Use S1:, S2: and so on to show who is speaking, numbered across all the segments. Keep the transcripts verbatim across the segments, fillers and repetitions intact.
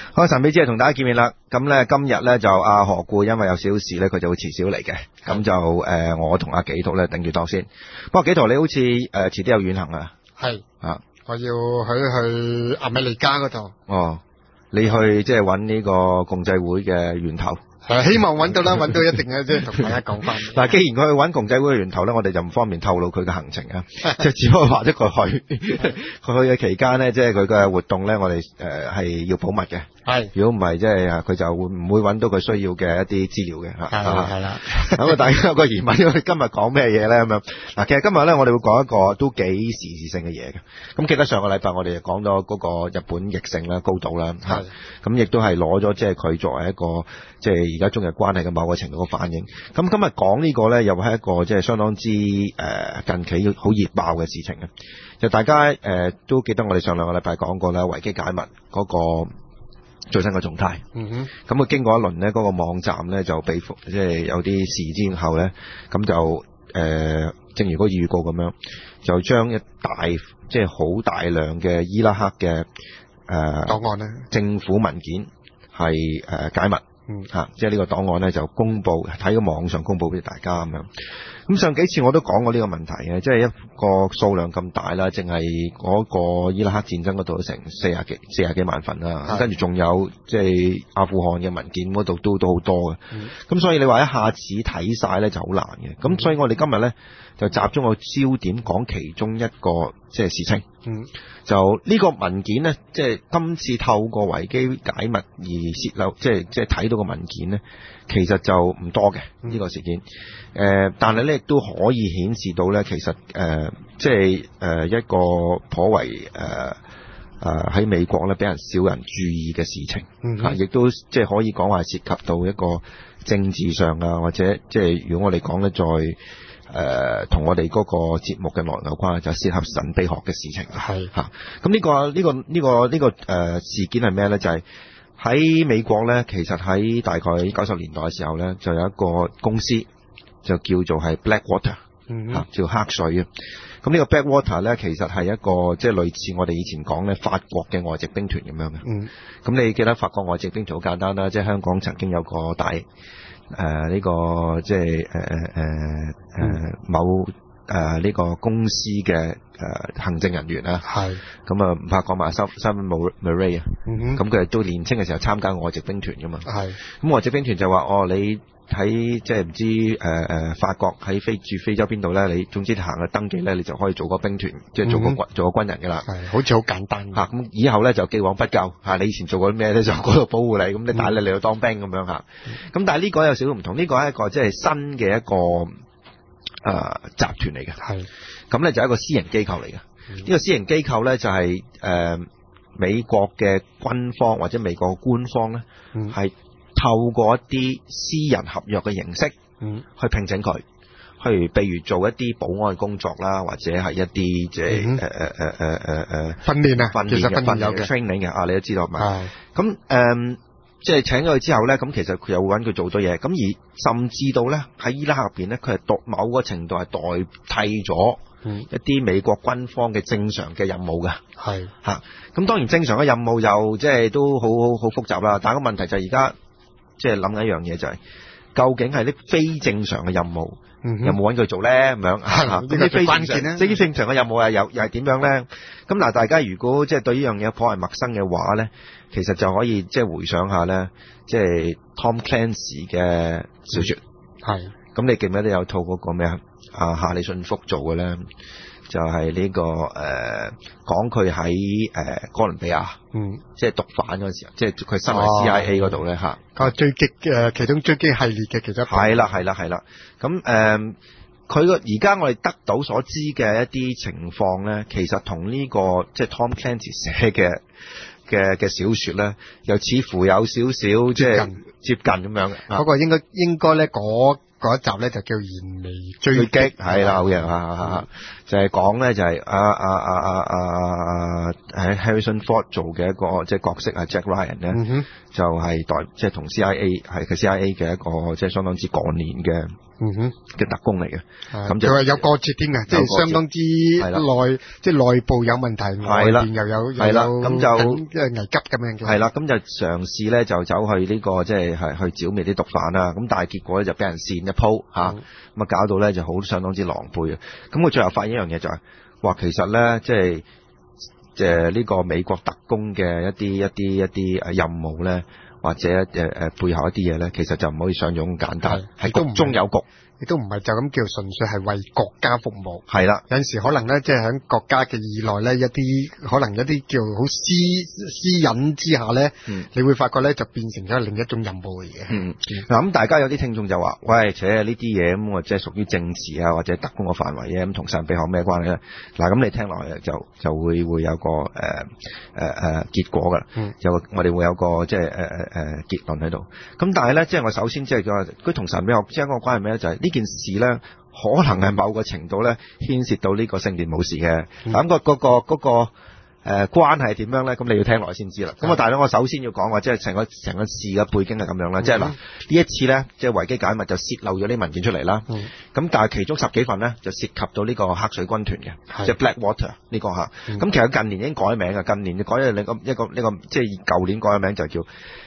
S1: 好，神秘之夜同大家見面啦。咁咧今日咧就阿何故因為有少事咧，佢就會遲少嚟嘅。咁就誒、呃，我同阿紀陶咧頂住檔先。不過紀陶你好似誒遲啲有遠行啊？
S2: 係
S1: 啊，
S2: 我要去去亞美利加嗰度。
S1: 哦，你去即係揾呢個共濟會嘅源頭。
S2: 希望揾到啦，揾到一定嘅，即係同大家講翻。
S1: 嗱，既然佢去揾共濟會嘅源頭咧，我哋就唔方便透露佢嘅行程啊，即係只可以話咗佢去，佢去嘅期間咧，即係佢嘅活動咧，我哋誒係要保密嘅。係，如果唔係，即係佢就會唔會揾到佢需要嘅一啲資料嘅嚇。係啦，係啦。咁啊，大家有個疑問，我哋今日講咩嘢咧咁樣？嗱，其實今日咧，我哋會講一個都幾時事性嘅嘢嘅。咁記得上個禮拜我哋就講咗嗰個日本疫症啦、高島啦嚇。咁亦都係攞咗即係佢作為一個即係而家中日關係嘅某個程度嘅反應。咁今日講呢個咧，又係一個即係相當之誒近期好熱爆嘅事情啊！就大家誒都記得我哋上兩個禮拜講過啦，維基解密嗰個最新嘅狀態。嗯哼。咁佢經過一輪呢，嗰個網站咧就被即係有啲事之後咧，咁就誒、呃、正如嗰個預告咁樣，就將一大即係好大量嘅伊拉克嘅誒檔案咧政府文件係誒、呃、解密。嗯，吓，即係呢個檔案咧就公布喺個網上公布俾大家咁樣。咁上幾次我都講過呢個問題嘅，即係一個數量咁大啦，淨係嗰個伊拉克戰爭嗰度都成四十幾四十幾萬份啦，跟住仲有即係阿富汗嘅文件嗰度都都好多嘅。咁、嗯、所以你話一下子睇晒咧就好難嘅。咁、嗯、所以我哋今日咧就集中個焦點講其中一個即係事情。嗯，就呢個文件咧，即係今次透過維基解密而泄漏，即係即係睇到個文件咧，其實就唔多嘅呢、嗯這個事件。誒、呃，但係咧亦都可以顯示到咧，其實誒、呃，即係誒、呃、一個頗為誒誒喺美國咧俾人少人注意嘅事情。嗯，啊，亦都即係可以講話涉及到一個政治上啊，或者即係如果我哋講咧再。誒、呃，同我哋嗰個節目嘅內容有關，就係涉及神秘學嘅事情。係吓，咁呢、這個呢、這個呢、這個呢、這個誒、呃、事件係咩咧？就係、是、喺美國咧，其實喺大概九十年代嘅時候咧，就有一個公司就叫做係 Blackwater， 吓、嗯、叫黑水啊。咁呢個 Blackwater 咧，其實係一個即係類似我哋以前講咧法國嘅外籍兵團咁樣嘅。嗯，咁你記得法國外籍兵團好簡單啦，即係香港曾經有個大。誒、呃，呢、這個即係誒誒誒誒某誒呢、呃這個公司嘅誒、呃、行政人員啦，係咁啊，唔怕講埋 Simon Murray 啊，咁佢都年青嘅時候參加外籍兵團噶嘛，係咁外籍兵團就話哦，你喺即係唔知誒誒、呃、法國喺非住非洲邊度咧，你總之行去登記咧，你就可以做個兵團，即係做個軍、嗯、做個軍人噶啦，係好似好簡單吓，咁、啊、以後咧就既往不咎吓，你以前做過啲咩咧就嗰度保護你，咁你帶你嚟到當兵咁樣吓，咁、嗯、但係呢個有少少唔同，呢、這個係一個即係新嘅一個誒、呃、集團嚟嘅，係咁咧就係一個私人機構嚟嘅，呢、嗯這個私人機構咧就係、是、誒、呃、美國嘅軍方或者美國嘅官方咧係。嗯透過一啲私人合約嘅形式，嗯，去聘請佢，去譬如做一啲保安工作啦，或者係一啲即係誒誒誒誒誒誒訓練啊，訓練嘅訓練嘅 training 嘅啊，你都知道嘛？係咁誒，即係請咗佢之後咧，咁其實佢又會揾佢做咗嘢，咁而甚至到咧喺伊拉克入邊咧，佢係代某個程度係代替咗一啲美國軍方嘅正常嘅任務嘅，係嚇。咁當然正常嘅任務又即係都好好好複雜啦，但係個問題就係而家。即係諗緊一樣嘢就係、是，究竟係啲非正常嘅任務，嗯、有冇揾佢做咧？咁樣啊？啲非正常，非正常嘅任務又又係點樣咧？咁嗱，大家如果即係對呢樣嘢頗為陌生嘅話咧，其實就可以即係回想下咧，即係 Tom Clancy 嘅小說。係、嗯。咁你記唔記得有套嗰個咩啊？阿夏里遜福做嘅咧？就係、是、呢、這個誒、呃，講佢喺誒哥倫比亞，嗯，即係毒販嗰陣時候，即係佢身為 C I A 嗰度咧吓，個追擊誒其中追擊系列嘅其中一係啦係啦係啦，咁誒，佢個而家我哋得到所知嘅一啲情況咧，其實同呢、這個即係 Tom Clancy 寫嘅嘅嘅小說咧，又似乎有少少即係接近咁樣嘅，嗰、那個應該應該咧嗰。嗰一集咧就叫燃眉追擊，係啦，好嘢啊！就係講咧就係阿阿阿阿阿喺 Harrison Ford 做嘅一個即係角色啊 Jack Ryan 咧，就係代即係同 C I A 係佢 C I A 嘅一個即係相當之幹練嘅
S2: 嗯哼
S1: 嘅特工嚟嘅。咁
S2: 就係有過節添嘅，即係相當之內，即係內部有問題，外邊又有又有
S1: 咁就
S2: 即係危急咁樣嘅。
S1: 係啦，咁就嘗試咧就走去呢、呢個即係係去剿滅啲毒販啦。咁但係結果咧就俾人扇一鋪嚇，咁、嗯、啊搞到咧就好相當之狼狽嘅。咁佢最後發現一樣嘢就係、是、話其實咧即係即係呢個美國特工嘅一啲一啲一啲誒任務咧。或者誒誒、呃、背後一啲嘢咧，其實就唔可以想像咁簡單，係局中有局，
S2: 亦都唔係就咁叫純粹係為國家服務。
S1: 係啦，
S2: 有陣時可能咧，即係喺國家嘅以內咧，一啲可能一啲叫好私私隱之下咧、嗯，你會發覺咧就變成咗另一種任務嚟嘅。嗯，
S1: 嗱、嗯、咁大家有啲聽眾就話：喂，且呢啲嘢咁，我即係屬於政治啊，或者特工嘅範圍嘅，咁同神秘學咩關係咧？嗱，咁你聽落去就就會會有個誒誒誒結果㗎啦。嗯，就我哋會有個即係誒誒誒結論喺度。咁但係咧，即係我首先即係佢佢同神秘學之間個關係咩咧？就係、是、呢件事咧，可能係某個程度咧牽涉到呢個聖殿武士嘅。咁、嗯那個嗰、那個嗰、那個誒、呃、關係點樣咧？咁你要聽落先知啦。咁啊，大佬，我首先要講話，即係成個成個事嘅背景係咁樣啦。即係嗱，呢一次咧，即係維基解密就泄漏咗啲文件出嚟啦。咁、嗯、但係其中十幾份咧就涉及到呢個黑水軍團嘅，即係 Blackwater 呢、這個嚇。咁、嗯、其實近年已經改名嘅，近年就改咗另一個一個呢個即係舊年改咗名就叫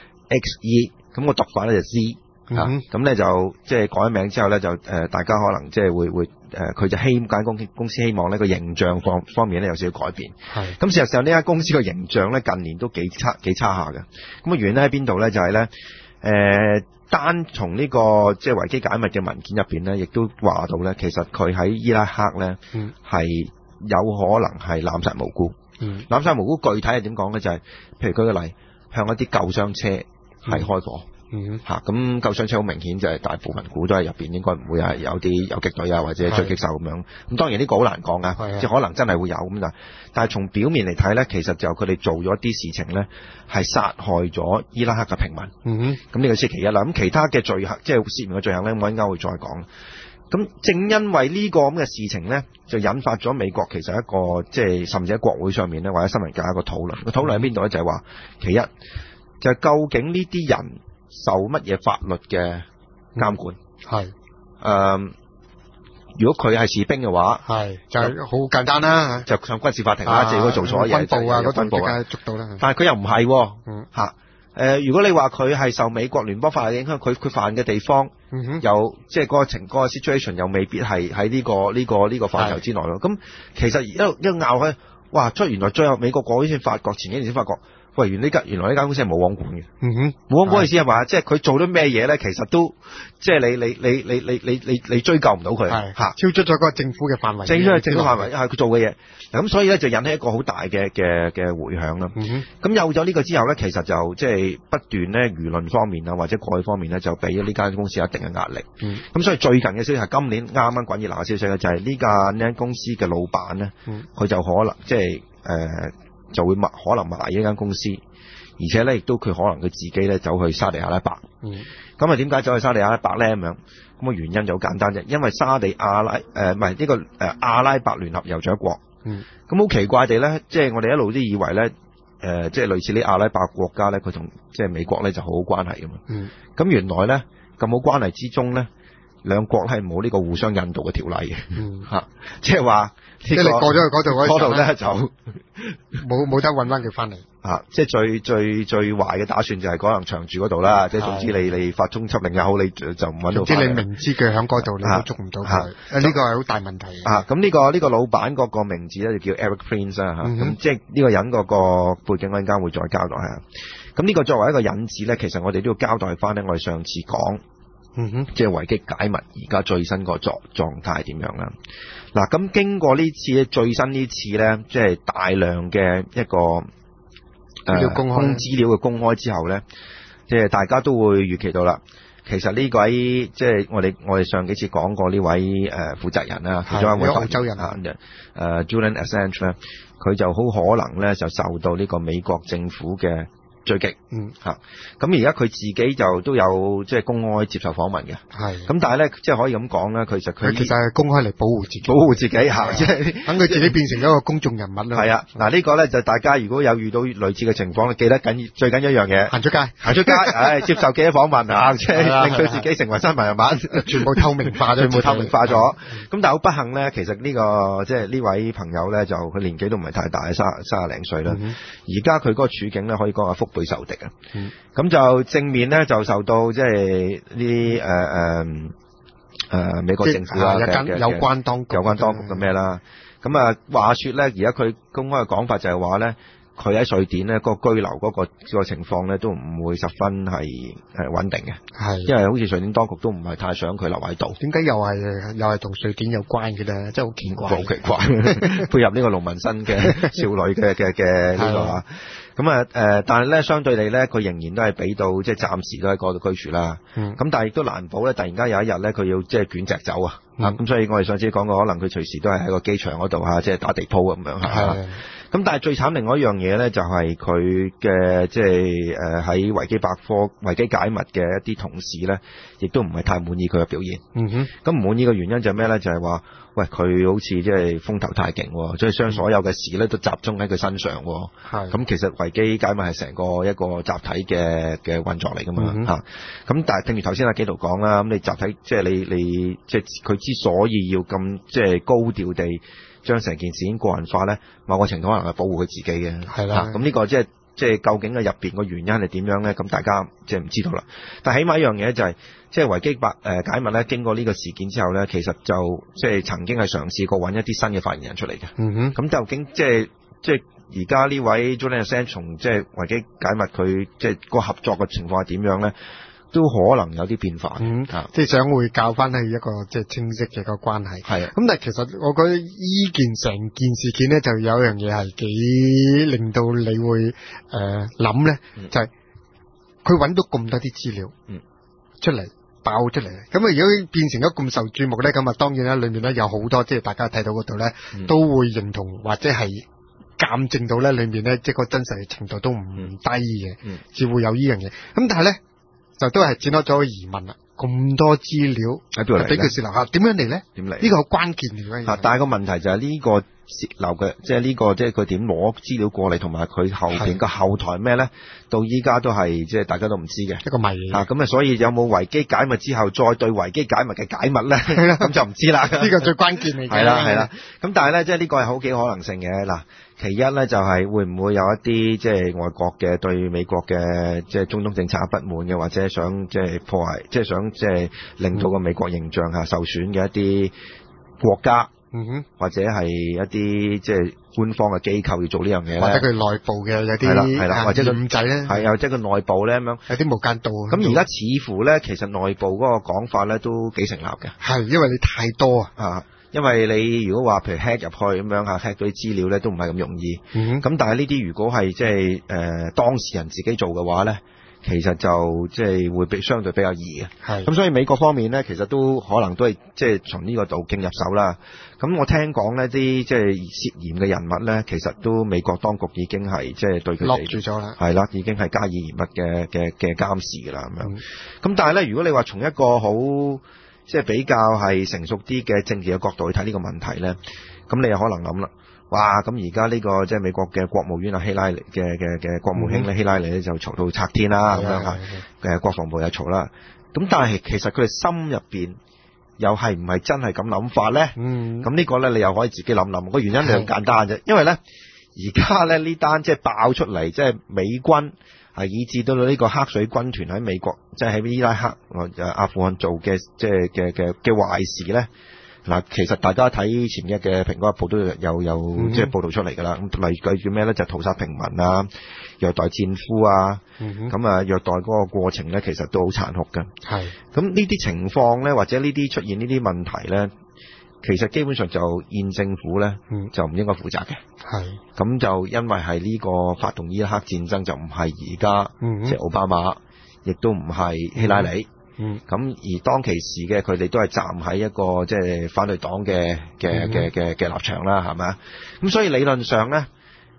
S1: X E。咁個讀法咧就 Z。咁咧、嗯啊、就即係改名之後咧就誒、呃、大家可能即係會會誒佢、呃、就希間公公司希望呢個形象方方面咧有少少改變。係咁事實上呢間公司個形象咧近年都幾差幾差下嘅。咁個原因喺邊度咧？就係咧誒單從呢、這個即係維基解密嘅文件入邊咧，亦都話到咧，其實佢喺伊拉克咧係、嗯、有可能係濫殺無辜。嗯，濫殺無辜具體係點講咧？就係、是、譬如舉個例，向一啲救傷車係開火。嗯嗯吓，咁救傷車好明顯就係大部分估都係入邊應該唔會係有啲游擊隊啊或者狙擊手咁樣。咁當然呢個好難講啊，即係可能真係會有咁但但係從表面嚟睇咧，其實就佢哋做咗啲事情咧，係殺害咗伊拉克嘅平民。嗯哼，咁呢個先其一啦。咁其他嘅罪行，即係涉嫌嘅罪行咧，我應該會再講。咁正因為呢個咁嘅事情咧，就引發咗美國其實一個即係甚至喺國會上面咧或者新聞界一個討論。個討論喺邊度咧？就係話，其一就係究竟呢啲人受乜嘢法律嘅監管？係、嗯、誒、呃，如果佢係士兵嘅話，係
S2: 就好簡單啦，
S1: 就上軍事法庭啦，就如果做錯嘢，
S2: 軍部啊嗰
S1: 軍部
S2: 啊捉到啦。
S1: 但係佢又唔係，嗯吓誒、呃，如果你話佢係受美國聯邦法律影響，佢佢犯嘅地方，嗯哼，有即係嗰個情嗰、嗰個 situation 又未必係喺呢個呢、呢個呢、呢個範疇之內咯。咁其實一路一路拗開，哇！出原來最後美國國會先發覺，前幾年先發覺。喂，原呢間原來呢間公司係冇網管嘅。嗯哼，冇網管意思係話，即係佢做咗咩嘢咧？其實都即係你你你你你你你你追究唔到佢，係吓超
S2: 出咗嗰個政府嘅範圍，
S1: 超出咗政府範圍係佢做嘅嘢。咁所以咧就引起一個好大嘅嘅嘅迴響啦。嗯哼，咁有咗呢個之後咧，其實就即係不斷咧輿論方面啊，或者國會方面咧，就俾咗呢間公司一定嘅壓力。嗯，咁所以最近嘅消息係今年啱啱滾熱辣嘅消息咧，就係呢間呢間公司嘅老闆咧，佢、嗯、就可能即係誒。呃就會可能賣呢間公司，而且咧亦都佢可能佢自己咧走去沙地阿拉伯。嗯，咁啊點解走去沙地阿拉伯咧咁樣？咁個原因就好簡單啫，因為沙地阿拉誒唔係呢個誒、呃、阿拉伯聯合酋長國。嗯，咁好奇怪地咧，即係我哋一路都以為咧誒、呃，即係類似啲阿拉伯國家咧，佢同即係美國咧就好好關係噶嘛。嗯，咁原來咧咁好關係之中咧，兩國係冇呢個互相引渡嘅條例嘅。嗯，嚇，即係話。
S2: 即係你過咗去嗰度嗰
S1: 度咧就
S2: 冇冇得揾翻佢翻嚟
S1: 啊！即係最最最壞嘅打算就係可能長住嗰度啦。即係總之你你發通緝令又好，你就唔揾到。
S2: 即係你明知佢喺嗰度，你都捉唔到佢。呢、啊這個係好大問題
S1: 啊！咁呢、這個呢、這個老闆嗰個名字咧就叫 Eric Prince 啊嚇。咁、嗯、即係呢個人嗰個背景，我陣間會再交代下。咁呢個作為一個引子咧，其實我哋都要交代翻咧。我哋上次講，嗯哼，即係維基解密而家最新個狀狀態點樣啦？嗱，咁經過呢次最新呢次咧，即係大量嘅一個誒公開資料嘅公開之後咧，即係大家都會預期到啦。其實呢位即係我哋我哋上幾次講過呢位誒負責人啦，其中一位澳洲人啊，誒 Julian Assange 咧，佢就好可能咧就受到呢個美國政府嘅追擊。
S2: 嗯
S1: 嚇，咁而家佢自己就都有即係公開接受訪問嘅。
S2: 係。
S1: 咁但係咧，即係可以咁講咧，其實佢
S2: 其實係公開嚟保護自己，
S1: 保護自己嚇，即係
S2: 等佢自己變成一個公眾人物啦。
S1: 係啊，嗱呢個咧就大家如果有遇到類似嘅情況，記得緊最緊一樣嘢，
S2: 行出街，
S1: 行出街，唉，接受記者訪問啊，即係令佢自己成為新聞人物，
S2: 全部透明化咗，
S1: 全部透明化咗。咁但係好不幸咧，其實呢個即係呢位朋友咧，就佢年紀都唔係太大，三三廿零歲啦。而家佢嗰個處境咧，可以講係腹背受敵啊。咁就正面咧就受到即係呢啲誒誒誒美國政府啊嘅
S2: 有關當局
S1: 有關當局嘅咩啦。咁啊話說咧，而家佢公開嘅講法就係話咧，佢喺瑞典咧嗰個居留嗰個個情況咧都唔會十分係誒穩定嘅，
S2: 係
S1: 因為好似瑞典當局都唔係太想佢留喺度。
S2: 點解又係又係同瑞典有關嘅咧？真係好奇怪，
S1: 好奇怪，配合呢個農民新嘅少女嘅嘅嘅呢個啊。咁啊誒，但係咧相對地咧，佢仍然都係俾到即係暫時都喺嗰度居住啦。咁、嗯、但係亦都難保咧，突然間有一日咧，佢要即係捲席走啊。咁、嗯、所以我哋上次講過，可能佢隨時都係喺個機場嗰度嚇，即係打地鋪咁樣嚇。咁但係最慘另外一樣嘢咧，就係佢嘅即係誒喺維基百科、維基解密嘅一啲同事咧，亦都唔係太滿意佢嘅表現。
S2: 嗯哼。咁
S1: 唔滿意嘅原因就係咩咧？就係話，喂，佢好似即係風頭太勁，即係將所有嘅事咧都集中喺佢身上。係。咁其實維基解密係成個一個集體嘅嘅運作嚟噶嘛嚇。咁、嗯、但係正如頭先阿紀陶講啦，咁你集體即係你你即係佢之所以要咁即係高調地將成件事已經個人化咧，某個程度可能係保護佢自己嘅。係啦。咁呢個即係即係究竟嘅入邊個原因係點樣咧？咁大家即係唔知道啦。但係起碼一樣嘢就係、是，即係維基百誒解密咧，經過呢個事件之後咧，其實就即係曾經係嘗試過揾一啲新嘅發言人出嚟嘅。嗯哼。咁究竟即係即係而家呢位 Julian Assange 從即係維基解密佢即係個合作嘅情況係點樣咧？都可能有啲變化，嗯，
S2: 即係想會教翻係一個即係清晰嘅一個關係。係啊，咁但係其實我覺得依件成件事件咧，就有一樣嘢係幾令到你會誒諗咧，就係佢揾到咁多啲資料，嗯，出嚟爆出嚟，咁啊如果變成咗咁受注目咧，咁啊當然啦，裏面咧有好多即係大家睇到嗰度咧，都會認同或者係鑑證到咧，裏面咧即係個真實程度都唔低嘅，嗯，至會有呢樣嘢。咁但係咧。就都係展開咗個疑問啦，咁多資料喺邊度嚟？俾佢泄漏下，點樣嚟咧？點嚟？呢個好關鍵嚟嘅。
S1: 但係個問題就係呢個泄漏嘅，即係呢個即係佢點攞資料過嚟，同埋佢後邊個後台咩咧？到依家都係即係大家都唔知嘅一個謎。啊，咁啊，所以有冇維基解密之後，再對維基解密嘅解密咧？係啦，咁就唔知啦。
S2: 呢個最關鍵嚟嘅。
S1: 係啦，係啦。咁但係咧，即係呢個係好幾可能性嘅嗱。其一咧就係會唔會有一啲即係外國嘅對美國嘅即係中東政策不滿嘅，或者想即係破壞，即係想即係令到個美國形象下受損嘅一啲國家，嗯哼，或者係一啲即係官方嘅機構要做呢樣嘢咧，
S2: 或者佢內部嘅有啲係啦係啦，或者佢唔制咧，
S1: 係啊，或者佢內部咧咁樣
S2: 有啲無間道。
S1: 咁而家似乎咧，其實內部嗰個講法咧都幾成立嘅，
S2: 係因為你太多啊。
S1: 啊因為你如果話譬如 hack 入去咁樣嚇 hack 到啲資料咧，都唔係咁容易。咁、嗯、但係呢啲如果係即係誒當事人自己做嘅話咧，其實就即係會比相對比較易嘅。係。咁所以美國方面咧，其實都可能都係即係從呢個途徑入手啦。咁我聽講呢啲即係涉嫌嘅人物咧，其實都美國當局已經係即係對佢哋落住咗啦。係啦，已經係加以嚴密嘅嘅嘅監視㗎啦咁樣。咁、嗯、但係咧，如果你話從一個好即係比較係成熟啲嘅政治嘅角度去睇呢個問題咧，咁你又可能諗啦，哇！咁而家呢個即係美國嘅國務院啊希拉里嘅嘅嘅國務卿咧、嗯、希拉里咧就嘈到拆天啦咁樣嚇，誒國防部又嘈啦，咁但係其實佢哋心入邊又係唔係真係咁諗法咧？嗯，咁呢個咧你又可以自己諗諗，個原因係好簡單啫，因為咧而家咧呢單即係爆出嚟，即係美軍。係以至到呢個黑水軍團喺美國，即係喺伊拉克、誒阿富汗做嘅即係嘅嘅嘅壞事咧。嗱，其實大家睇前日嘅《蘋果日報》都有有即係報導出嚟㗎啦。咁例如叫咩咧？就係屠殺平民啊，虐待戰俘啊，咁、嗯、啊虐待嗰個過程咧，其實都好殘酷㗎。係。咁呢啲情況咧，或者呢啲出現呢啲問題咧，其實基本上就現政府咧、嗯、就唔應該負責嘅。係。咁就因為係呢個發動伊拉克戰爭就唔係而家即係奧巴馬，亦都唔係希拉里。嗯。咁而當其時嘅佢哋都係站喺一個即係反對黨嘅嘅嘅嘅嘅立場啦，係咪啊？咁所以理論上咧，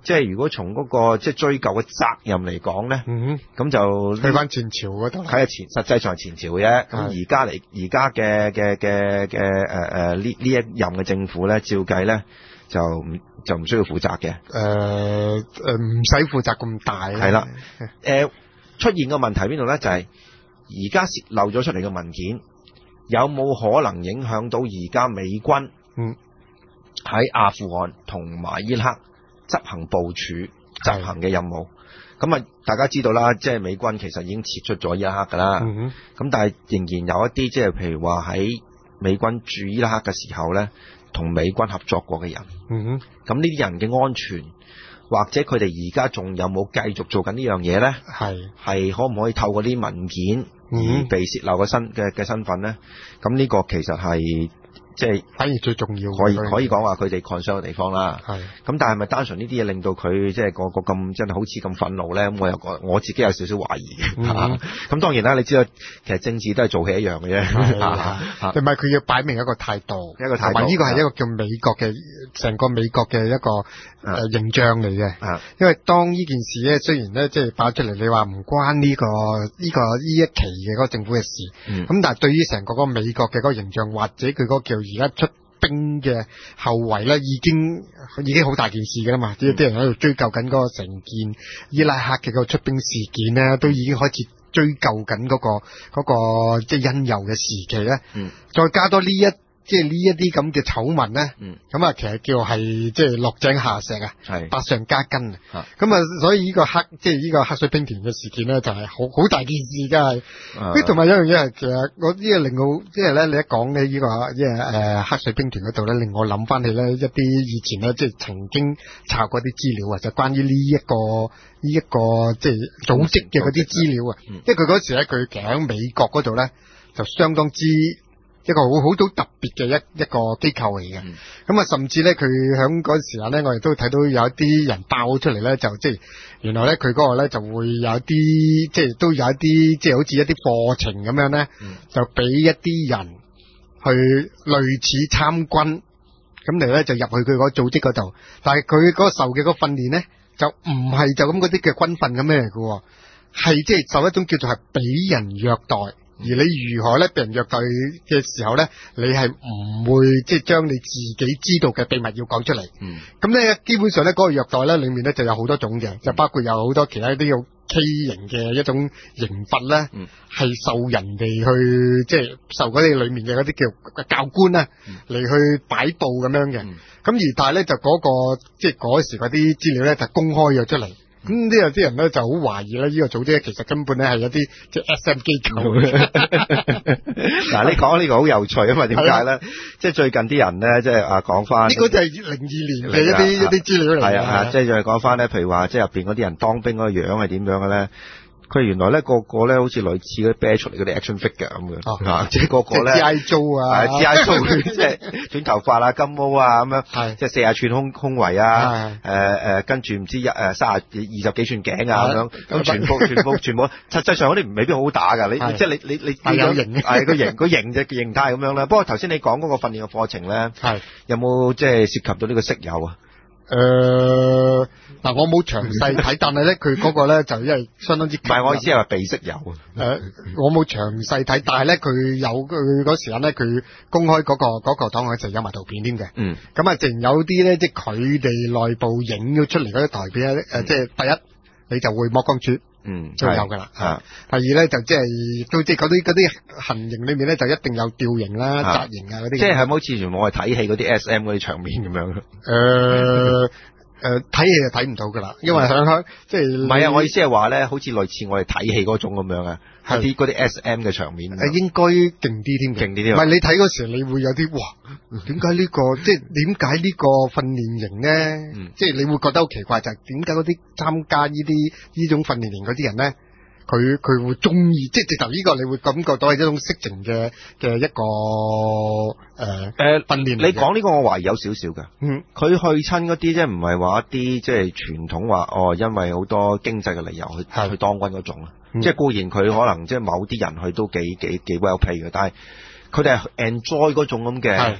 S1: 即係如果從嗰個即係追究嘅責任嚟講咧，
S2: 嗯，
S1: 咁就
S2: 去翻前朝嗰度，
S1: 睇下前，實際上係前朝嘅啫。咁而家嚟，而家嘅嘅嘅嘅誒誒呢呢一任嘅政府咧，照計咧就唔就唔需要負責嘅。
S2: 誒誒唔使負責咁大啦。
S1: 係啦，誒出現個問題邊度咧？就係而家泄漏咗出嚟嘅文件，有冇可能影響到而家美軍
S2: 嗯
S1: 喺阿富汗同埋伊拉克執行部署執行嘅任務？咁啊，大家知道啦，即係美軍其實已經撤出咗伊拉克噶啦。咁、嗯、但係仍然有一啲即係譬如話喺美軍駐伊拉克嘅時候咧，同美軍合作過嘅人。
S2: 嗯
S1: 咁呢啲人嘅安全，或者佢哋而家仲有冇繼續做緊呢樣嘢咧？
S2: 係
S1: 係可唔可以透過啲文件而被泄漏嘅身嘅嘅身份咧？咁呢個其實係。即係
S2: 反而最重要，
S1: 可以可以講話佢哋 concern 嘅地方啦。係咁，但係咪單純呢啲嘢令到佢即係個個咁真係好似咁憤怒咧？咁我又覺我自己有少少懷疑嘅。咁、嗯、當然啦，你知道其實政治都係做戲一樣嘅啫。
S2: 係咪佢要擺明一個態度？
S1: 一個態度。
S2: 呢個係一個叫美國嘅成個美國嘅一個誒、呃、形象嚟嘅。因為當呢件事咧，雖然咧即係爆出嚟，你話唔關呢、呢個呢、呢個呢一期嘅嗰個政府嘅事。咁、嗯、但係對於成個嗰個美國嘅嗰個形象，或者佢嗰個叫而家出兵嘅後圍咧，已經已經好大件事噶啦嘛，啲、嗯、啲人喺度追究緊嗰個成件伊拉克嘅嗰個出兵事件咧，都已經開始追究緊嗰、嗰個嗰、嗰個即係因由嘅時期咧。嗯，再加多呢一即係呢一啲咁嘅醜聞咧，嗯，咁啊其實叫係即係落井下石啊，係百上加斤啊。咁啊，所以呢個黑即係呢個黑水冰田嘅事件咧，就係好好大件事㗎。係。同埋有樣嘢係其實我呢個令我即係咧，你一講呢呢個即係誒黑水冰田嗰度咧，令我諗翻起咧一啲以前咧即係曾經查過啲資料啊，就關於呢一個呢一個即係組織嘅嗰啲資料啊。因為佢嗰時咧，佢其實喺美國嗰度咧就相當之一個好好好特別嘅一一個機構嚟嘅，咁、嗯、啊甚至咧佢響嗰時候咧，我哋都睇到有一啲人爆出嚟咧，就即係原來咧佢嗰個咧就會有一啲即係都有一啲即係好似一啲課程咁樣咧、嗯，就俾一啲人去類似參軍，咁嚟咧就入去佢個組織嗰度，但係佢嗰個受嘅嗰個訓練咧就唔係就咁嗰啲嘅軍訓咁樣嚟嘅，係即係受一種叫做係俾人虐待。而你如何咧被人虐待嘅時候咧，你係唔會即係將你自己知道嘅秘密要講出嚟。嗯，咁咧基本上咧嗰個虐待咧裏面咧就有好多種嘅，就包括有好多其他啲叫畸形嘅一種刑罰咧，係、嗯、受人哋去即係受嗰啲裏面嘅嗰啲叫教官咧嚟、嗯、去擺布咁樣嘅。咁、嗯、而但係咧就嗰、嗰個即係嗰時嗰啲資料咧就公開咗出嚟。咁呢有啲人咧就好懷疑咧，呢個組織其實根本咧係一啲即係 S M 機構。
S1: 嗱，你講呢個好有趣啊嘛？點解咧？即係最近啲人咧，即係啊講翻
S2: 呢個就係零二年嘅一啲一啲資料嚟嘅。係啊，
S1: 即係就係講翻咧，譬如話即係入邊嗰啲人當兵嗰個樣係點樣嘅咧？佢原來咧個個咧好似類似嗰啲啤出嚟嗰啲 action figure 咁嘅，哦啊、即係個個咧
S2: G I Joe 啊
S1: ，G I Joe 即係短頭髮啊、金毛啊咁樣，即係四廿寸胸胸圍啊，誒誒跟住唔知一誒三十二十幾寸頸啊咁樣，咁全部全部全部，實際上嗰啲未必好打㗎，你即係你你你你
S2: 有型
S1: 係個型個型嘅形態咁樣啦。不過頭先你講嗰個訓練嘅課程咧，有冇即係涉及到呢個色誘啊？
S2: 誒、呃，嗱，我冇詳細睇，但係咧，佢嗰個咧就因為相當之，唔
S1: 係我意思係話被色誘啊。誒、
S2: 呃，我冇詳細睇，但係咧，佢有佢嗰時間咧，佢公開嗰、那個嗰、那個檔案就有埋圖片添嘅。嗯。咁啊，淨有啲咧，即係佢哋內部影咗出嚟嗰啲圖片咧，誒、嗯，即係第一，你就會剝光豬。嗯，就有噶啦。啊，第二咧就即係都即係嗰啲嗰啲行刑裏面咧就一定有吊刑啦、紮刑啊嗰啲。
S1: 即係係咪好似全部我係睇戲嗰啲 S M 嗰啲場面咁樣？誒、
S2: 呃。誒、呃，睇戲就睇唔到噶啦，因為響響即係
S1: 唔係啊！我意思係話咧，好似類似我哋睇戲嗰種咁樣啊，係啲嗰啲 S M 嘅場面。
S2: 誒，應該勁啲添，勁啲添。唔係你睇嗰時，你會有啲哇，點解呢個即係點解呢個訓練營咧？嗯、即係你會覺得好奇怪，就係點解嗰啲參加呢啲呢種訓練營嗰啲人咧？佢佢會中意，即係直頭呢個你會感覺到係一種色情嘅嘅一個誒誒訓練。你
S1: 講呢個我懷疑有少少㗎。嗯，佢去親嗰啲即係唔係話一啲即係傳統話哦，因為好多經濟嘅理由去去當軍嗰種啊。嗯、即係固然佢可能即係某啲人去都幾幾幾 well pay 嘅，但係佢哋係 enjoy 嗰種咁嘅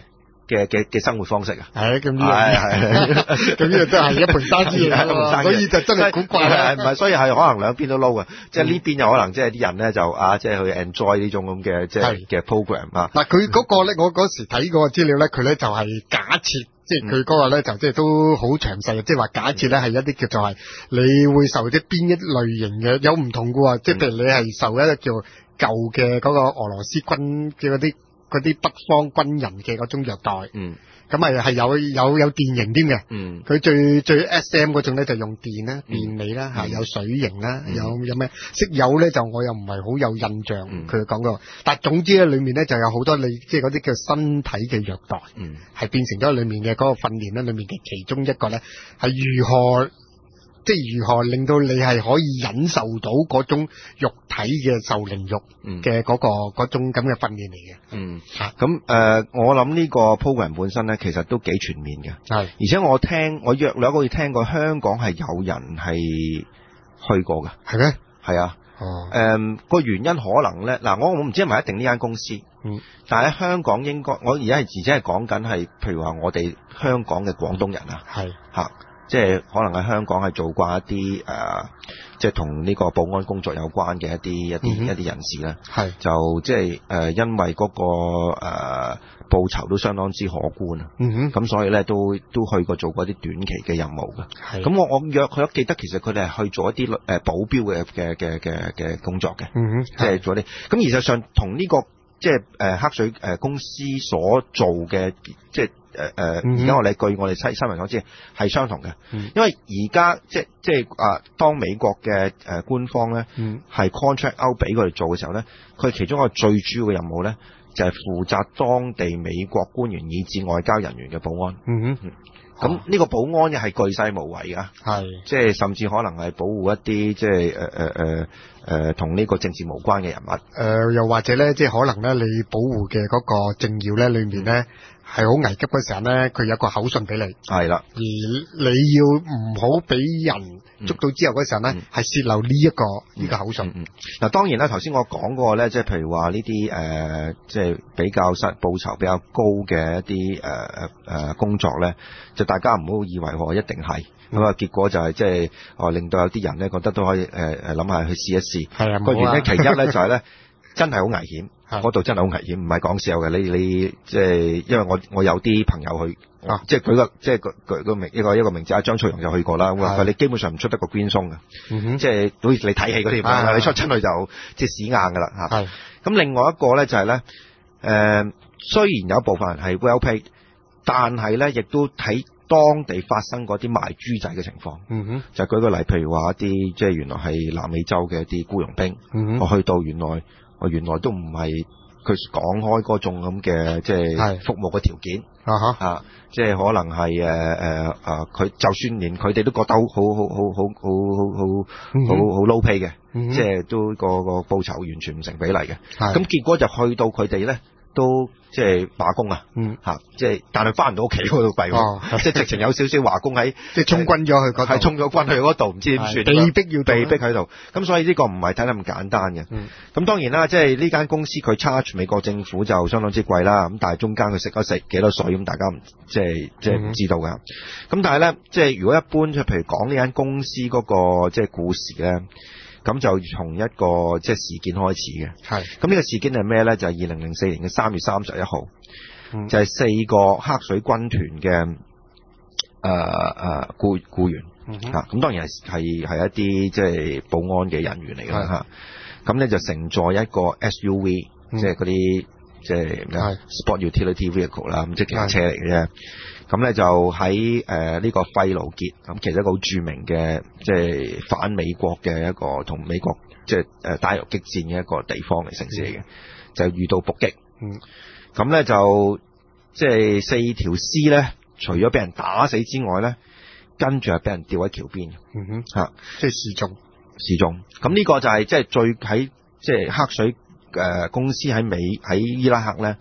S1: 嘅嘅嘅生活方式啊，
S2: 係咁呢樣係咁呢樣都係一盤生意嚟，所以就真係古怪啦。
S1: 唔係，所以係可能兩邊都撈嘅，即係呢邊有可能即係啲人咧就啊，即係去 enjoy 呢種咁嘅即係嘅 program 啊。
S2: 嗱，佢嗰個咧，我嗰時睇嗰個資料咧，佢咧就係假設，即係佢嗰個咧就即係都好詳細嘅，即係話假設咧係一啲叫做係你會受啲邊一類型嘅，有唔同嘅喎，即係譬如你係受一個叫舊嘅嗰個俄羅斯軍嘅嗰啲。嗰啲北方軍人嘅嗰種虐待，嗯，咁係係有有有電刑添嘅，嗯，佢最最 S M 嗰種咧就用電啦、電尾啦，嚇、嗯、有水刑啦、嗯，有有咩色誘咧就我又唔係好有印象，佢講過，但係總之咧裡面咧就有好多你即係嗰啲叫身體嘅虐待，嗯，係變成咗裡面嘅嗰個訓練咧，裡面嘅其中一個咧係如何。即係如何令到你係可以忍受到嗰種肉體嘅受凌辱嘅嗰、嗰個嗰、嗯、種咁嘅訓練嚟嘅。嗯，
S1: 咁誒、呃，我諗呢個 program 本身咧，其實都幾全面嘅。係，而且我聽我約兩個月聽過香港係有人係去過嘅。
S2: 係咩？
S1: 係啊。哦。誒、呃，個原因可能咧，嗱，我我唔知係咪一定呢間公司。嗯。但係喺香港應該，我而家係而且係講緊係，譬如話我哋香港嘅廣東人啊。係。嚇。即係可能喺香港係做慣一啲誒、呃，即係同呢個保安工作有關嘅一啲一啲、嗯、一啲人士咧，係就即係誒、呃，因為嗰、那個誒、呃、報酬都相當之可觀啊，嗯哼，咁所以咧都都去過做過一啲短期嘅任務嘅，係咁我我約佢都記得，其實佢哋係去做一啲誒、呃、保鏢嘅嘅嘅嘅嘅工作嘅，嗯哼，即係做啲咁，而實上同呢、這個即係誒、呃、黑水誒、呃、公司所做嘅即係。誒、呃、誒，而、呃、家我哋據我哋新新聞所知係相同嘅、嗯，因為而家即即係啊，當美國嘅誒、呃、官方咧係 contract out 俾佢哋做嘅時候咧，佢其中一個最主要嘅任務咧就係、是、負責當地美國官員以至外交人員嘅保安。嗯哼，咁、嗯、呢、啊、個保安又係巨細無遺噶，係即係甚至可能係保護一啲即係誒誒誒誒同呢個政治無關嘅人物。誒、
S2: 呃，又或者咧，即係可能咧，你保護嘅嗰個政要咧，裏面咧。嗯係好危急嘅時候咧，佢有個口信俾你，係啦。而你要唔好俾人捉到之後嗰時候咧，係、嗯、洩漏呢、這、一個呢、嗯這個口信。嗱、嗯嗯，
S1: 當然啦，頭先我講過咧，即係譬如話呢啲誒，即係比較實報酬比較高嘅一啲誒誒誒工作咧，就大家唔好以為我一定係咁啊。結果就係即係哦，令到有啲人咧覺得都可以誒誒諗下去試一試。係啊，個原因其一咧就係咧。真係好危險，嗰度真係好危險，唔係講笑嘅。你你即係因為我我有啲朋友去，啊、即係舉個即係舉舉個名一個一個名字啊，張翠容就去過啦。咁話你基本上唔出得個 green zone 嘅，嗯、即係好似你睇戲嗰啲，你出親去就即係屎硬噶啦嚇。咁另外一個咧就係、是、咧，誒、呃、雖然有部分人係 well paid，但係咧亦都睇當地發生嗰啲賣豬仔嘅情況。嗯哼，就舉個例，譬如話一啲即係原來係南美洲嘅一啲僱傭兵，嗯、我去到原來。我原來都唔係佢講開嗰種咁嘅即係服務嘅條件啊嚇啊，即係可能係誒誒啊，佢就算連佢哋都覺得好好好好好好好好好 low pay 嘅，即係都個個報酬完全唔成比例嘅。咁結果就去到佢哋咧都即係罷工啊，嗯嚇，即係但係翻唔到屋企嗰度弊喎，即係直情有少少華工喺
S2: 即係衝軍咗去嗰度，係衝咗軍去嗰度，唔知點算，被逼要
S1: 被逼喺度。咁所以呢個唔係睇得咁簡單嘅。咁、嗯、當然啦，即係呢間公司佢 charge 美國政府就相當之貴啦。咁但係中間佢食咗食幾多水咁，大家唔即係即係唔知道㗎。咁、嗯、但係咧，即係如果一般即係譬如講呢間公司嗰、嗰個即係故事咧。咁就從一個即係事件開始嘅，係咁呢個事件係咩咧？就係二零零四年嘅三月三十一號，就係、是、四個黑水軍團嘅誒誒僱僱員嚇，咁、嗯、當然係係係一啲即係保安嘅人員嚟㗎嚇，咁咧就乘坐一個 S U V，即係嗰啲即係咩 Sport Utility Vehicle 啦，咁即係騎車嚟嘅啫。咁咧就喺誒呢個費盧傑，咁其實一個好著名嘅即係反美國嘅一個同美國即係誒打游擊戰嘅一個地方嘅城市嚟嘅、嗯，就遇到伏擊。嗯，咁咧就即係四條屍咧，除咗俾人打死之外咧，跟住係俾人吊喺橋邊。嗯哼，嚇，
S2: 即係示眾
S1: 示眾。咁呢個就係即係最喺即係黑水誒公司喺美喺伊拉克咧。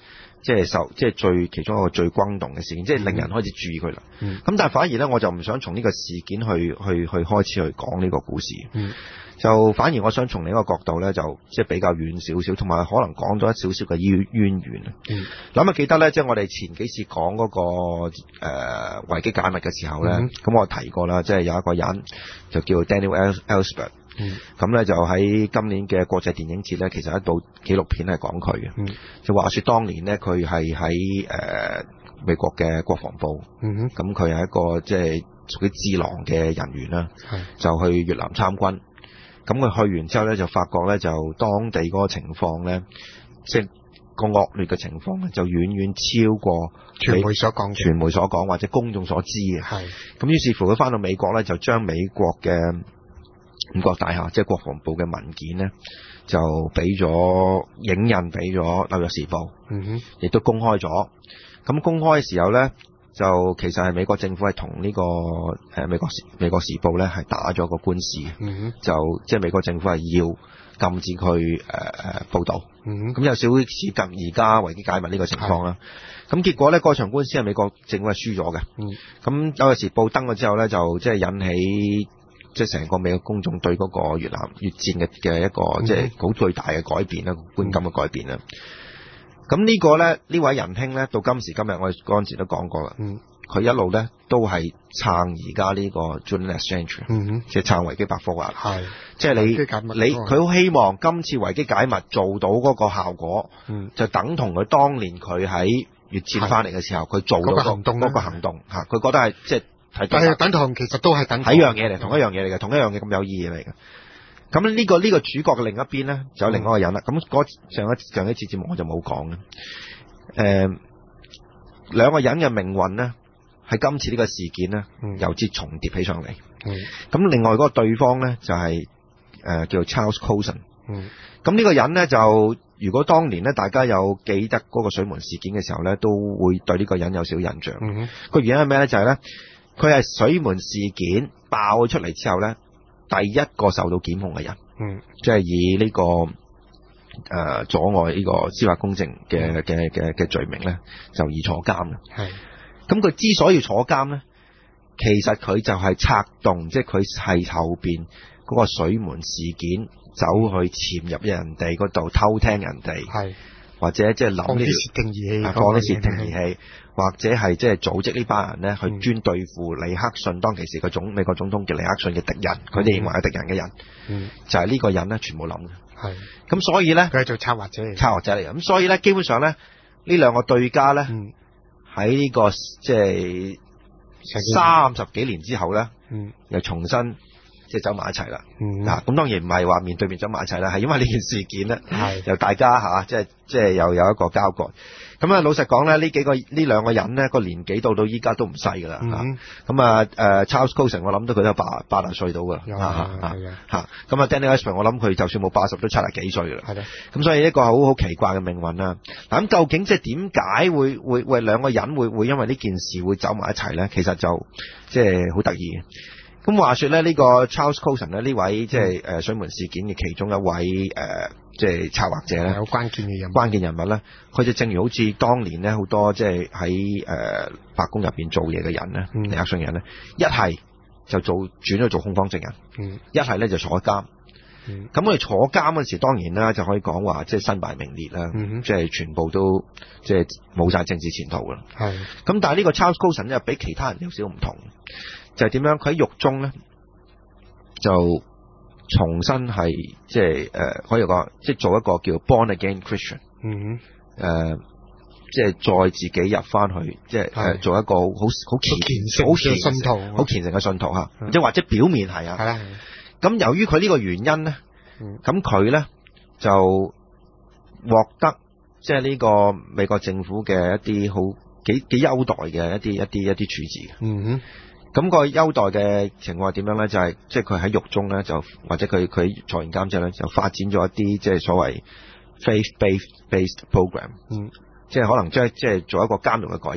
S1: 即係受即係最其中一個最轟動嘅事件，即係令人開始注意佢啦。咁、嗯、但係反而咧，我就唔想從呢個事件去去去開始去講呢個故事。嗯就反而我想從另一個角度咧，就即係比較遠少少，同埋可能講咗一少少嘅淵源啊。嗯，諗啊記得咧，即係我哋前幾次講嗰、那個誒維、呃、基解密嘅時候咧，咁、嗯、我提過啦，即係有一個人就叫 Daniel Ellsberg。嗯，咁咧就喺今年嘅國際電影節咧，其實一部紀錄片係講佢嘅。嗯，就話說當年咧，佢係喺誒美國嘅國防部。嗯哼，咁佢係一個即係屬於智囊嘅人員啦。係，就去越南參軍。咁佢去完之後咧，就發覺咧，就當地嗰個情況咧，即係個惡劣嘅情況咧，就遠遠超過傳媒所講，傳媒所講或者公眾所知嘅。係。咁於是乎佢翻到美國咧，就將美國嘅五角大廈，即係國防部嘅文件咧，就俾咗影印俾咗紐約時報。嗯哼。亦都公開咗。咁公開嘅時候咧，就其實係美國政府係同呢個誒、呃、美國時美國時報咧係打咗個官司嘅、嗯，就即係美國政府係要禁止佢誒誒報導，咁、嗯、有少少似近而家維基解密呢個情況啦。咁結果咧，嗰場官司係美國政府係輸咗嘅。咁紐約時報登咗之後咧，就即係引起即係成個美國公眾對嗰個越南越戰嘅嘅一個、嗯、即係好巨大嘅改變啦，觀感嘅改變啦。咁呢個咧，呢位仁兄咧，到今時今日，我哋嗰陣時都講過啦。嗯，佢一路咧都係撐而家呢個 Julian Assange，嗯，即係撐維基百科啊。係，即係你你佢好希望今次維基解密做到嗰個效果，嗯，就等同佢當年佢喺越戰翻嚟嘅時候，佢做到嗰個行動嗰個行動嚇，佢覺得係即係係。但係等同其實都係等同一樣嘢嚟，同一樣嘢嚟嘅，同一樣嘢咁有意義嚟嘅。咁呢、這個呢、這個主角嘅另一邊咧，就有另外一個人啦。咁、嗯、上一上一次節目我就冇講嘅。誒、呃，兩個人嘅命運咧，喺今次呢個事件咧，由之重疊起上嚟。咁、嗯、另外嗰個對方咧，就係、是、誒、呃、叫做 Charles Colson。嗯。咁呢個人咧，就如果當年咧，大家有記得嗰個水門事件嘅時候咧，都會對呢個人有少少印象。嗯。個原因係咩咧？就係、是、咧，佢係水門事件爆出嚟之後咧，第一個受到檢控嘅人，嗯，即係以呢、這個誒、呃、阻礙呢個司法公正嘅嘅嘅嘅罪名咧，就以坐監嘅。係，咁佢之所以坐監咧，其實佢就係策動，即係佢係後邊嗰個水門事件走去潛入人哋嗰度偷聽人哋，係或者即係諗啲竊聽儀器，放啲竊聽儀器。或者係即係組織呢班人咧，去專對付尼克遜當其時個總美國總統叫尼克遜嘅敵人，佢哋認為係敵人嘅人，嗯、就係、是、呢個人咧，全部諗嘅。係咁，所以咧，佢係做策劃者嚟，策劃者嚟嘅。咁所以咧，基本上咧，呢兩個對家咧，喺、嗯、呢、這個即係三十幾年之後咧、嗯，又重新即係走埋一齊啦。嗱、嗯，咁當然唔係話面對面走埋一齊啦，係因為呢件事件咧，係由大家吓，即係即係又有一個交割。咁啊，老實講咧，呢幾個呢兩個人咧，個年紀到到依家都唔細噶啦嚇。咁啊，誒 Charles Colson，我諗到佢都八八十歲到噶啦嚇嚇。咁啊 Daniel Ellsberg，我諗佢就算冇八十都七十幾歲噶啦。係啦。咁所以一個好好奇怪嘅命運啦。嗱，咁究竟即係點解會會會兩個人會會因為呢件事會走埋一齊咧？其實就即係好得意嘅。咁話說咧，呢、這個 Charles Colson 咧，呢位即係誒水門事件嘅其中一位誒、呃、即係策劃者咧，有關鍵嘅人物，關鍵人物咧，佢就正如好似當年咧好多即係喺誒白宮入邊做嘢嘅人咧，尼克遜嘅人咧，一係就做轉咗做控方證人，嗯、一係咧就坐監。咁佢哋坐監嗰時，當然啦就可以講話即係身敗名裂啦，嗯、即係全部都即係冇晒政治前途啦。係。咁但係呢個 Charles Colson 咧，比其他人有少少唔同。就係、是、點樣？佢喺獄中咧，就重新係即係誒，可以講即係做一個叫 born again Christian。嗯。誒、呃，即係再自己入翻去，即係誒做一個好好虔好虔信徒，好虔誠嘅信徒嚇。即係或者表面係啊。係啦。咁由於佢呢個原因咧，咁佢咧就獲得即係呢個美國政府嘅一啲好幾幾優待嘅一啲一啲一啲處置嘅。嗯哼。咁、那個優待嘅情況係點樣咧？就係即係佢喺獄中咧，就或者佢佢坐完監之後咧，就發展咗一啲即係所謂 faith-based based program，嗯，即係可能即係即係做一個監獄嘅改革，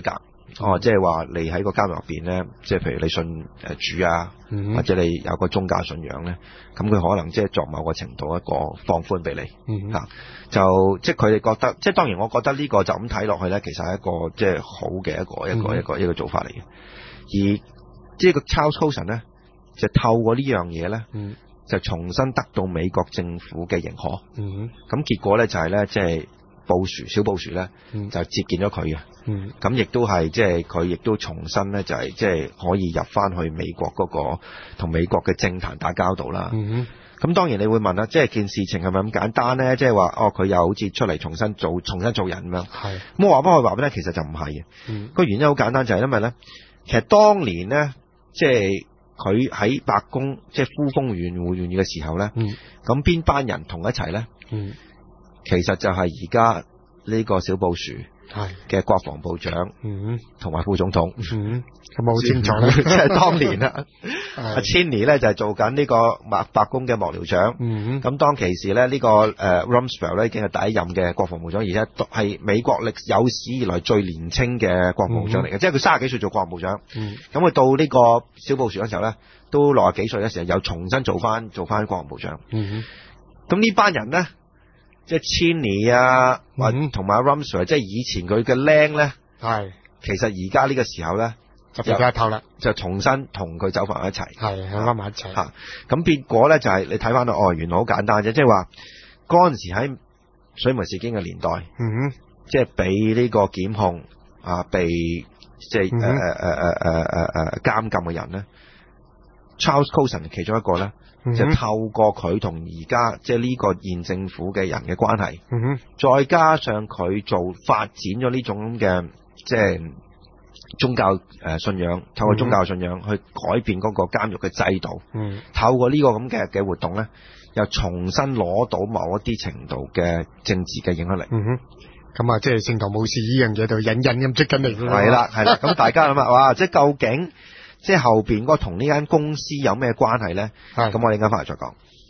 S1: 哦，即係話你喺個監獄入邊咧，即係譬如你信誒主啊，嗯、或者你有個宗教信仰咧，咁佢可能即係作某個程度一個放寬俾你，嗯、啊，就即係佢哋覺得，即係當然我覺得呢個就咁睇落去咧，其實係一個即係好嘅一個一個、嗯、一個一個做法嚟嘅。而即係個 Charles Colson 咧，就透過呢樣嘢咧，嗯、就重新得到美國政府嘅認可。咁、嗯、結果咧就係咧，即係布殊小布殊咧，嗯、就接見咗佢嘅。咁亦都係即係佢亦都重新咧，就係即係可以入翻去美國嗰個同美國嘅政壇打交道啦。咁、嗯、當然你會問啦，即係件事情係咪咁簡單咧？即係話哦，佢又好似出嚟重新做重新做人咁樣。係咁我話翻佢話俾你，其實就唔係嘅。個、嗯、原因好簡單，就係因為咧，其實當年咧，即係佢喺白宮即係呼風喚雨嘅時候咧，咁邊班人同一齊咧？嗯、其實就係而家呢個小布殊係嘅國防部長，嗯，同埋副總統，嗯，咁好清楚啦，即係當年啦，阿 Cheney 咧就係做緊呢個白白宮嘅幕僚長，嗯，咁當其時咧呢個誒 Rumsfeld 咧已經係第一任嘅國防部長，而且係美國歷有史以來最年輕嘅國防部長嚟嘅，嗯、即係佢三十幾歲做國防部長，嗯，咁佢到呢個小布殊嗰時候咧，都六十幾歲嘅時候又重新做翻做翻國防部長，嗯，咁呢班人咧。即係 Cheney 啊，或同埋 Rumsfeld，即係以前佢嘅僆咧，係其實而家呢個時候咧就比較透啦，就重新同佢走埋一齊，係喺翻埋一齊嚇。咁結果咧就係、是、你睇翻到哦，原來好簡單啫，即係話嗰陣時喺水門事件嘅年代，嗯哼，即係俾呢個檢控啊，被即係誒誒誒誒誒誒監禁嘅人咧 ，Charles Colson 其中一個咧。就透過佢同而家即係呢個現政府嘅人嘅關係，嗯、再加上佢做發展咗呢種嘅即係宗教誒信仰，透過宗教信仰去改變嗰個監獄嘅制度，嗯、透過呢個咁嘅嘅活動咧，又重新攞到某一啲程度嘅政治嘅影響力。咁、嗯、啊，即係聖堂武士呢樣嘢就隱隱咁出緊嚟。係啦，係啦，咁大家諗下，哇！即係究竟？即係後邊嗰個同呢間公司有咩關係咧？咁我哋陣間翻嚟再講。